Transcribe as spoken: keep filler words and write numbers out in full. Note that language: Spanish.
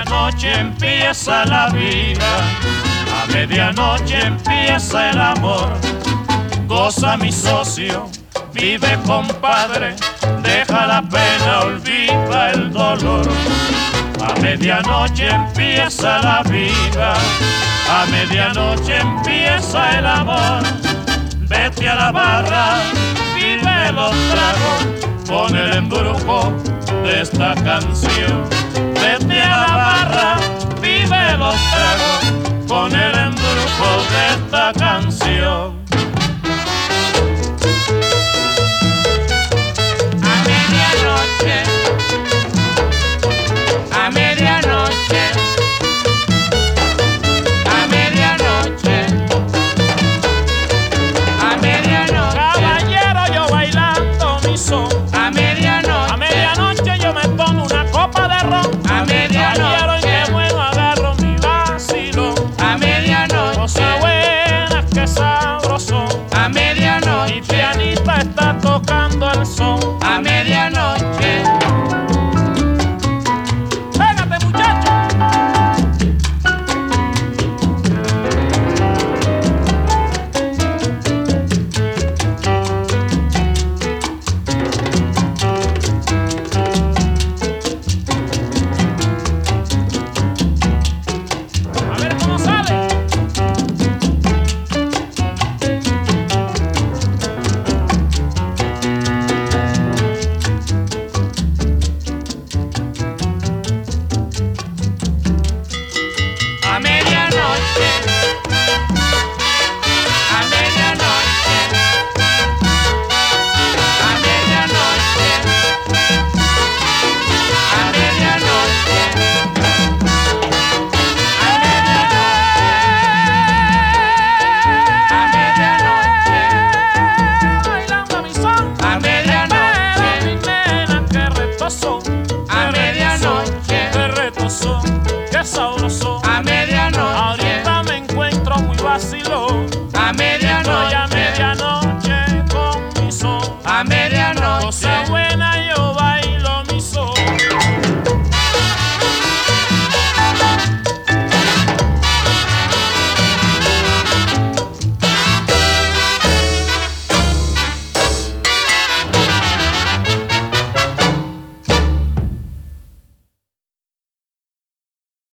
medianoche empieza la vida, a medianoche empieza el amor. Goza mi socio, vive compadre, deja la pena, olvida el dolor. A medianoche empieza la vida, a medianoche empieza el amor. Vete a la barra, vive los tragos, con el embrujo de esta canción.